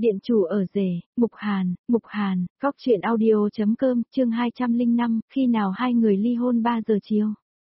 Điện chủ ở rể, Mục Hàn, góc truyện audio.com, chương 205, khi nào hai người ly hôn 3 giờ chiều.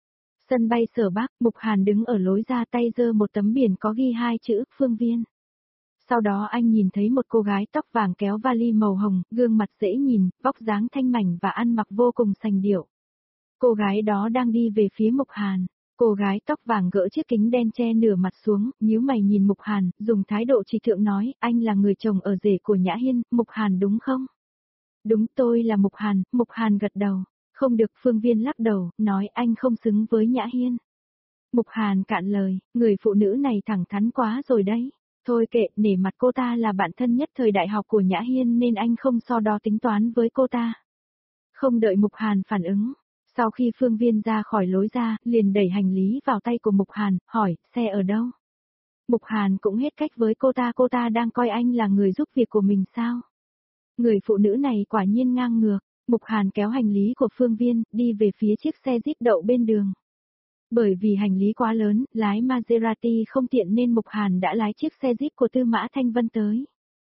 Sân bay Sở Bắc, Mục Hàn đứng ở lối ra tay giơ một tấm biển có ghi hai chữ, Phương Viên. Sau đó anh nhìn thấy một cô gái tóc vàng kéo vali màu hồng, gương mặt dễ nhìn, vóc dáng thanh mảnh và ăn mặc vô cùng sành điệu. Cô gái đó đang đi về phía Mục Hàn. Cô gái tóc vàng gỡ chiếc kính đen che nửa mặt xuống, nhíu mày nhìn Mục Hàn, dùng thái độ trì thượng nói, anh là người chồng ở rể của Nhã Hiên, Mục Hàn đúng không? Đúng, tôi là Mục Hàn gật đầu. Không được, Phương Viên lắc đầu, nói anh không xứng với Nhã Hiên. Mục Hàn cạn lời, người phụ nữ này thẳng thắn quá rồi đấy. Thôi kệ, nể mặt cô ta là bạn thân nhất thời đại học của Nhã Hiên nên anh không so đo tính toán với cô ta. Không đợi Mục Hàn phản ứng. Sau khi Phương Viên ra khỏi lối ra, liền đẩy hành lý vào tay của Mục Hàn, hỏi, xe ở đâu? Mục Hàn cũng hết cách với cô ta đang coi anh là người giúp việc của mình sao? Người phụ nữ này quả nhiên ngang ngược. Mục Hàn kéo hành lý của Phương Viên, đi về phía chiếc xe Jeep đậu bên đường. Bởi vì hành lý quá lớn, lái Maserati không tiện nên Mục Hàn đã lái chiếc xe Jeep của Tư Mã Thanh Vân tới.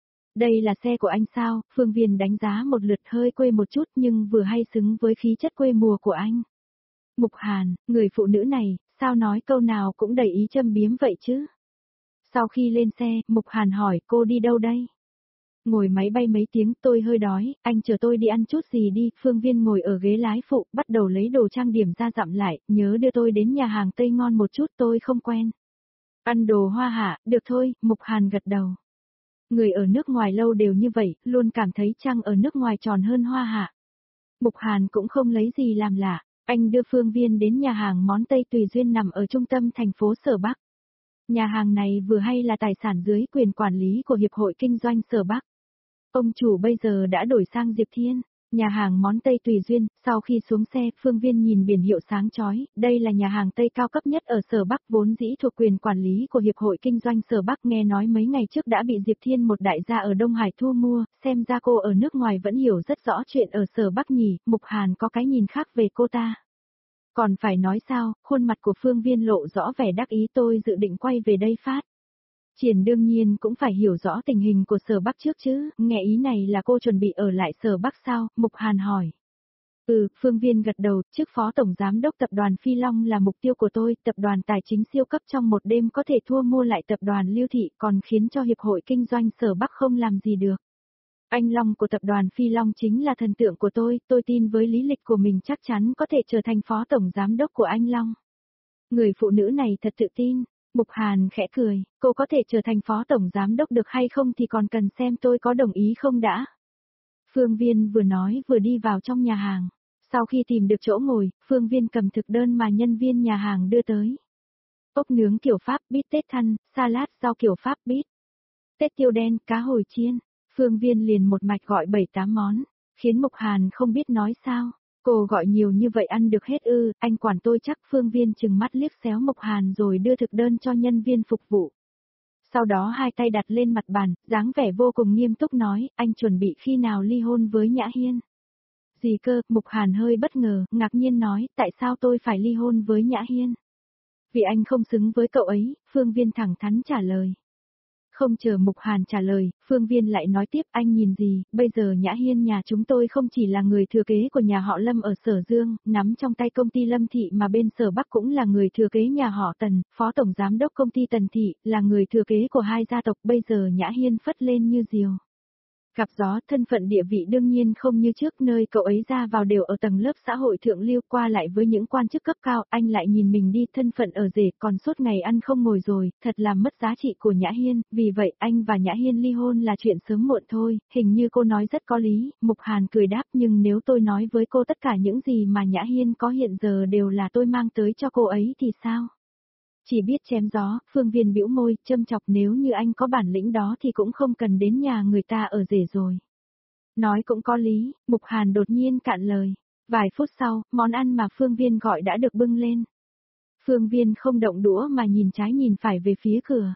Đây là xe của anh sao? Phương Viên đánh giá một lượt, hơi quê một chút nhưng vừa hay xứng với khí chất quê mùa của anh. Mục Hàn, người phụ nữ này, sao nói câu nào cũng đầy ý châm biếm vậy chứ? Sau khi lên xe, Mục Hàn hỏi cô đi đâu đây? Ngồi máy bay mấy tiếng, tôi hơi đói, anh chờ tôi đi ăn chút gì đi. Phương Viên ngồi ở ghế lái phụ, bắt đầu lấy đồ trang điểm ra dặm lại, nhớ đưa tôi đến nhà hàng Tây ngon một chút, tôi không quen. Ăn đồ Hoa Hạ, được thôi, Mục Hàn gật đầu. Người ở nước ngoài lâu đều như vậy, luôn cảm thấy trăng ở nước ngoài tròn hơn Hoa Hạ. Mục Hàn cũng không lấy gì làm lạ, anh đưa Phương Viên đến nhà hàng món Tây Tùy Duyên nằm ở trung tâm thành phố Sở Bắc. Nhà hàng này vừa hay là tài sản dưới quyền quản lý của Hiệp hội Kinh doanh Sở Bắc. Ông chủ bây giờ đã đổi sang Diệp Thiên. Nhà hàng món Tây Tùy Duyên, sau khi xuống xe, Phương Viên nhìn biển hiệu sáng chói, đây là nhà hàng Tây cao cấp nhất ở Sở Bắc vốn dĩ thuộc quyền quản lý của Hiệp hội Kinh doanh Sở Bắc, nghe nói mấy ngày trước đã bị Diệp Thiên một đại gia ở Đông Hải thu mua, xem ra cô ở nước ngoài vẫn hiểu rất rõ chuyện ở Sở Bắc nhỉ. Mục Hàn có cái nhìn khác về cô ta. Còn phải nói sao, khuôn mặt của Phương Viên lộ rõ vẻ đắc ý, tôi dự định quay về đây phát triển đương nhiên cũng phải hiểu rõ tình hình của Sở Bắc trước chứ, nghe ý này là cô chuẩn bị ở lại Sở Bắc sao, Mục Hàn hỏi. Phương Viên gật đầu, chức phó tổng giám đốc tập đoàn Phi Long là mục tiêu của tôi, tập đoàn tài chính siêu cấp trong một đêm có thể thua mua lại tập đoàn Lưu Thị còn khiến cho Hiệp hội Kinh doanh Sở Bắc không làm gì được. Anh Long của tập đoàn Phi Long chính là thần tượng của tôi tin với lý lịch của mình chắc chắn có thể trở thành phó tổng giám đốc của anh Long. Người phụ nữ này thật tự tin. Mục Hàn khẽ cười, cô có thể trở thành phó tổng giám đốc được hay không thì còn cần xem tôi có đồng ý không đã. Phương Viên vừa nói vừa đi vào trong nhà hàng. Sau khi tìm được chỗ ngồi, Phương Viên cầm thực đơn mà nhân viên nhà hàng đưa tới. Ốc nướng kiểu Pháp, bít tết thăn, salad rau kiểu Pháp bít, tết tiêu đen, cá hồi chiên. Phương Viên liền một mạch gọi 7-8 món, khiến Mục Hàn không biết nói sao. Cô gọi nhiều như vậy ăn được hết ư, anh quản tôi chắc. Phương Viên chừng mắt liếc xéo Mục Hàn rồi đưa thực đơn cho nhân viên phục vụ. Sau đó hai tay đặt lên mặt bàn, dáng vẻ vô cùng nghiêm túc nói, anh chuẩn bị khi nào ly hôn với Nhã Hiên? Gì cơ? Mục Hàn hơi bất ngờ, ngạc nhiên nói, tại sao tôi phải ly hôn với Nhã Hiên? Vì anh không xứng với cậu ấy, Phương Viên thẳng thắn trả lời. Không chờ Mục Hàn trả lời, Phương Viên lại nói tiếp, anh nhìn gì, bây giờ Nhã Hiên nhà chúng tôi không chỉ là người thừa kế của nhà họ Lâm ở Sở Dương, nắm trong tay công ty Lâm Thị mà bên Sở Bắc cũng là người thừa kế nhà họ Tần, phó tổng giám đốc công ty Tần Thị, là người thừa kế của hai gia tộc, bây giờ Nhã Hiên phất lên như diều. Gặp gió, thân phận địa vị đương nhiên không như trước, nơi cậu ấy ra vào đều ở tầng lớp xã hội thượng lưu, qua lại với những quan chức cấp cao, anh lại nhìn mình đi, thân phận ở rể còn suốt ngày ăn không ngồi rồi, thật làm mất giá trị của Nhã Hiên, vì vậy anh và Nhã Hiên ly hôn là chuyện sớm muộn thôi, hình như cô nói rất có lý. Mục Hàn cười đáp, nhưng nếu tôi nói với cô tất cả những gì mà Nhã Hiên có hiện giờ đều là tôi mang tới cho cô ấy thì sao? Chỉ biết chém gió. Phương Viên bĩu môi, châm chọc, nếu như anh có bản lĩnh đó thì cũng không cần đến nhà người ta ở rể rồi. Nói cũng có lý, Mục Hàn đột nhiên cạn lời. Vài phút sau, món ăn mà Phương Viên gọi đã được bưng lên. Phương Viên không động đũa mà nhìn trái nhìn phải về phía cửa.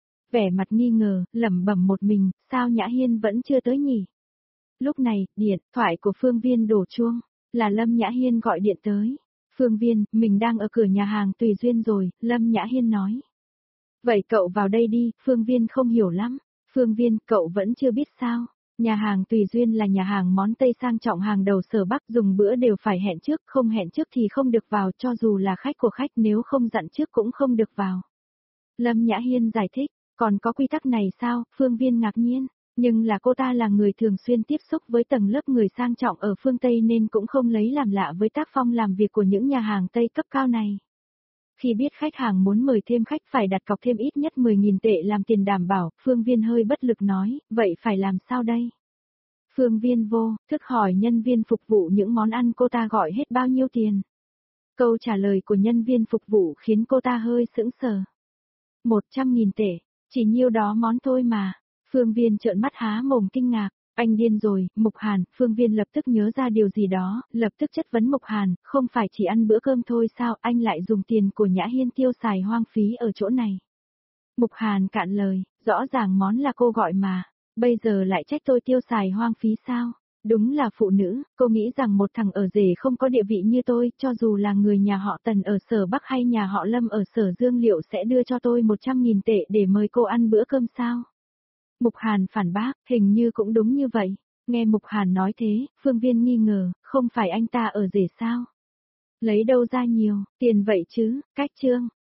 Vẻ mặt nghi ngờ, lẩm bẩm một mình, sao Nhã Hiên vẫn chưa tới nhỉ? Lúc này, điện thoại của Phương Viên đổ chuông, là Lâm Nhã Hiên gọi điện tới. Phương Viên, mình đang ở cửa nhà hàng Tùy Duyên rồi, Lâm Nhã Hiên nói. Vậy cậu vào đây đi, Phương Viên không hiểu lắm. Phương Viên, cậu vẫn chưa biết sao? Nhà hàng Tùy Duyên là nhà hàng món Tây sang trọng hàng đầu Sở Bắc, dùng bữa đều phải hẹn trước, không hẹn trước thì không được vào, cho dù là khách của khách nếu không dặn trước cũng không được vào. Lâm Nhã Hiên giải thích, còn có quy tắc này sao? Phương Viên ngạc nhiên, nhưng là cô ta là người thường xuyên tiếp xúc với tầng lớp người sang trọng ở phương Tây nên cũng không lấy làm lạ với tác phong làm việc của những nhà hàng Tây cấp cao này. Khi biết khách hàng muốn mời thêm khách phải đặt cọc thêm ít nhất 10.000 tệ làm tiền đảm bảo, Phương Viên hơi bất lực nói, vậy phải làm sao đây? Phương Viên vô thức hỏi nhân viên phục vụ những món ăn cô ta gọi hết bao nhiêu tiền. Câu trả lời của nhân viên phục vụ khiến cô ta hơi sững sờ. 100.000 tệ, chỉ nhiêu đó món thôi mà. Phương Viên trợn mắt há mồm kinh ngạc, anh điên rồi, Mục Hàn. Phương Viên lập tức nhớ ra điều gì đó, lập tức chất vấn Mục Hàn, không phải chỉ ăn bữa cơm thôi sao, anh lại dùng tiền của Nhã Hiên tiêu xài hoang phí ở chỗ này. Mục Hàn cạn lời, rõ ràng món là cô gọi mà, bây giờ lại trách tôi tiêu xài hoang phí sao? Đúng là phụ nữ, cô nghĩ rằng một thằng ở rể không có địa vị như tôi, cho dù là người nhà họ Tần ở Sở Bắc hay nhà họ Lâm ở Sở Dương liệu sẽ đưa cho tôi 100.000 tệ để mời cô ăn bữa cơm sao? Mục Hàn phản bác, hình như cũng đúng như vậy. Nghe Mục Hàn nói thế, Phương Viên nghi ngờ, không phải anh ta ở rể sao? Lấy đâu ra nhiều tiền vậy chứ, cách trương.